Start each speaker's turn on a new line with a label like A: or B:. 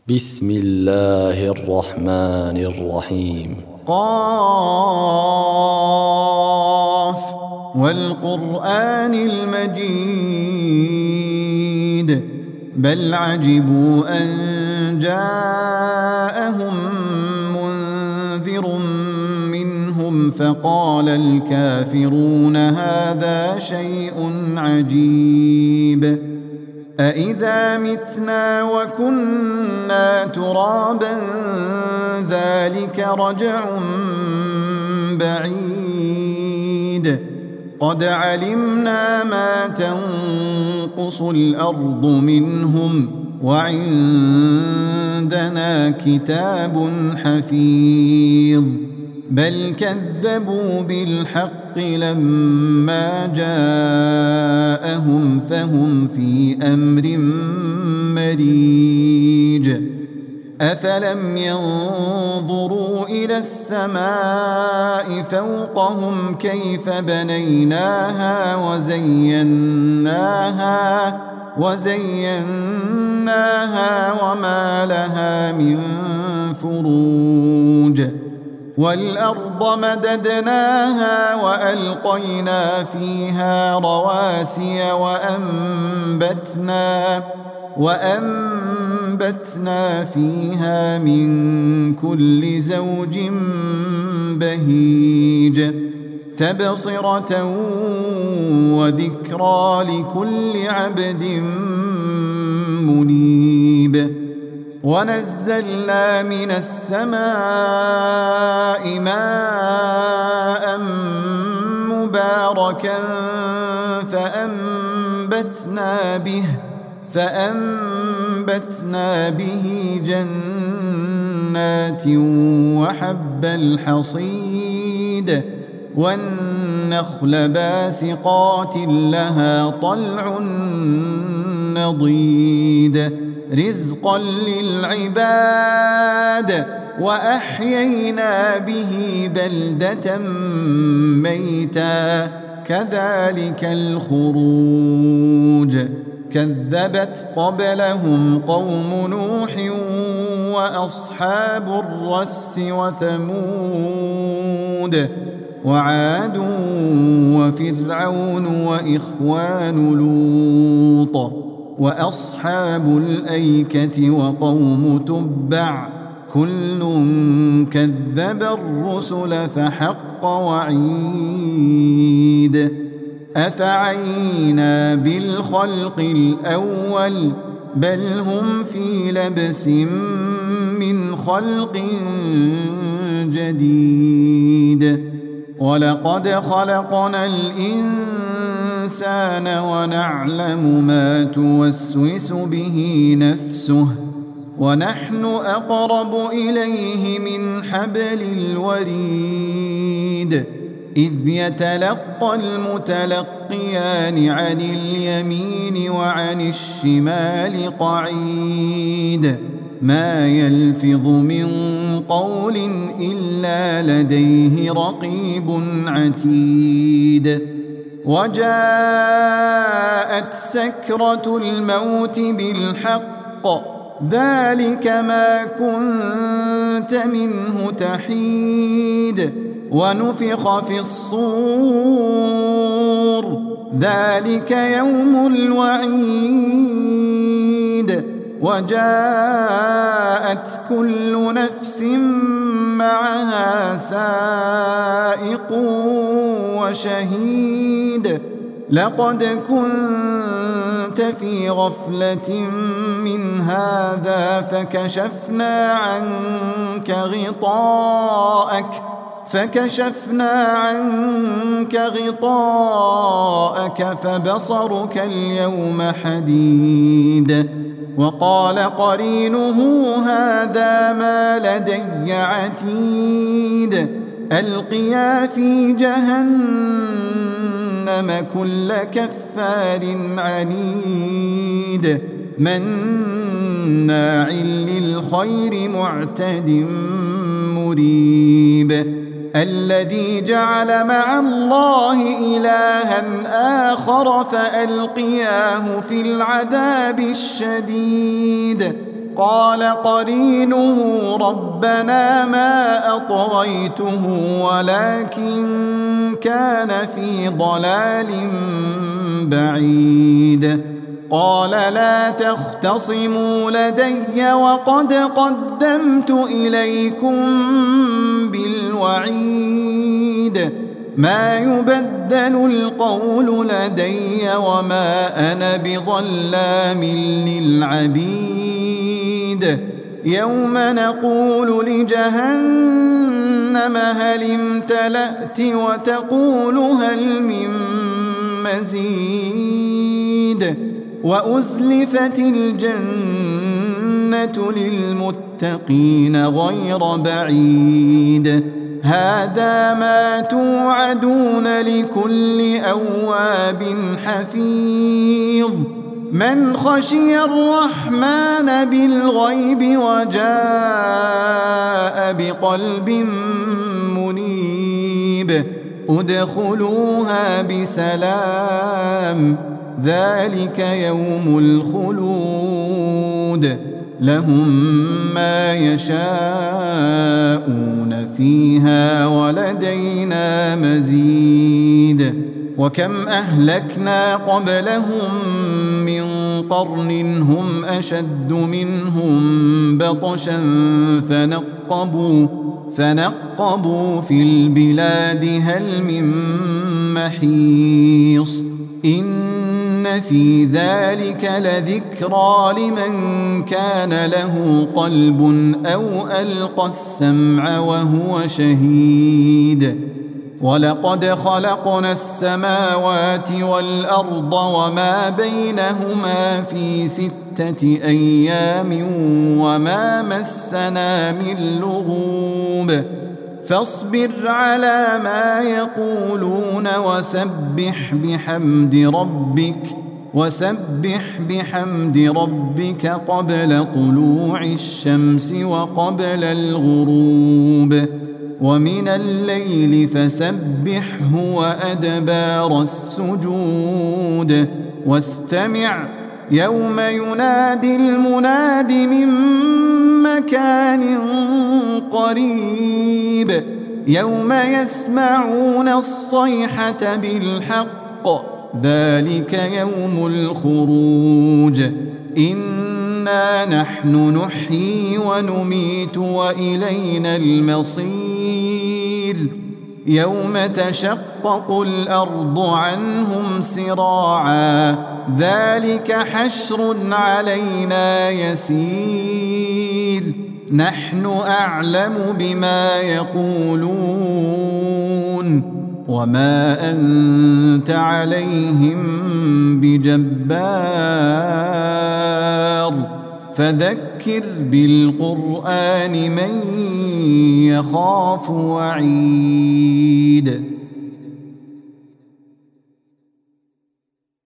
A: بسم الله الرحمن الرحيم.
B: قاف والقرآن المجيد بل عجبوا أن جاءهم منذر منهم فقال الكافرون هذا شيء عجيب أإذا متنا وكنا ترابا ذلك رجع بعيد قد علمنا ما تنقص الأرض منهم وعندنا كتاب حفيظ بل كذبوا بالحق لما جاءهم فهم في أمر مريج أفلم ينظروا إلى السماء فوقهم كيف بنيناها وزيناها وما لها من فروج والأرض مددناها وألقينا فيها رواسي وأنبتنا فيها من كل زوج بهيج تبصرة وذكرى لكل عبد منيب ونزلنا من السماء ماء مباركا فأنبتنا به جنات وحب الحصيد والنخل باسقات لها طلع نضيد رزقا للعباد وأحيينا به بلدة ميتا كذلك الخروج كذبت قبلهم قوم نوح وأصحاب الرس وثمود وعاد وفرعون وإخوان لوط وأصحاب الأيكة وقوم تبع كل كذب الرسل فحق وعيد أفعينا بالخلق الأول بل هم في لبس من خلق جديد ولقد خلقنا الإنسان ونعلم ما توسوس به نفسه ونحن أقرب إليه من حبل الوريد إذ يتلقى المتلقيان عن اليمين وعن الشمال قعيد ما يلفظ من قول إلا لديه رقيب عتيد وجاءت سكرة الموت بالحق ذلك ما كنت منه تحيد ونفخ في الصور ذلك يوم الوعيد وجاءت كل نفس معها سائق وشهيد لقد كنت في غفلة من هذا فكشفنا عنك غطاءك فبصرك اليوم حديد وقال قرينه هذا ما لدي عتيد ألقيا في جهنم كل كفار عنيد مناع للخير معتد مريب الذي جعل مع الله إلها آخر فألقياه في العذاب الشديد قال قرينه ربنا ما أطغيته ولكن كان في ضلال بعيد. قال لا تختصموا لدي وقد قدمت إليكم بالوعيد. ما يبدل القول لدي وما أنا بظلام للعبيد. يوم نقول لجهنم هل امتلأت وتقول هل من مزيد. وأزلفت الجنة للمتقين غير بعيد. هذا ما توعدون لكل أواب حفيظ. من خشي الرحمن بالغيب وجاء بقلب منيب ادخلوها بسلام ذلك يوم الخلود. لهم ما يشاءون فيها ولدينا مزيد. وكم أهلكنا قبلهم من قرن هم أشد منهم بطشا فنقبوا في البلاد هل من محيص. إن في ذلك لذكرى لمن كان له قلب أو ألقى السمع وهو شهيد. ولقد خلقنا السماوات والأرض وما بينهما في 6 أيام وما مسنا من لغوب. فاصبر على ما يقولون وسبح بحمد ربك قبل طلوع الشمس وقبل الغروب. ومن الليل فسبحه وأدبار السجود. واستمع يوم ينادي المناد من مكان قريب. يوم يسمعون الصيحة بالحق ذلك يوم الخروج. إنا نحن نحيي ونميت وإلينا المصير. يوم تشقق الأرض عنهم سراعا ذلك حشر علينا يسير. نحن أعلم بما يقولون وما أنت عليهم بجبار. فذكر بالقرآن من يخاف وعيد.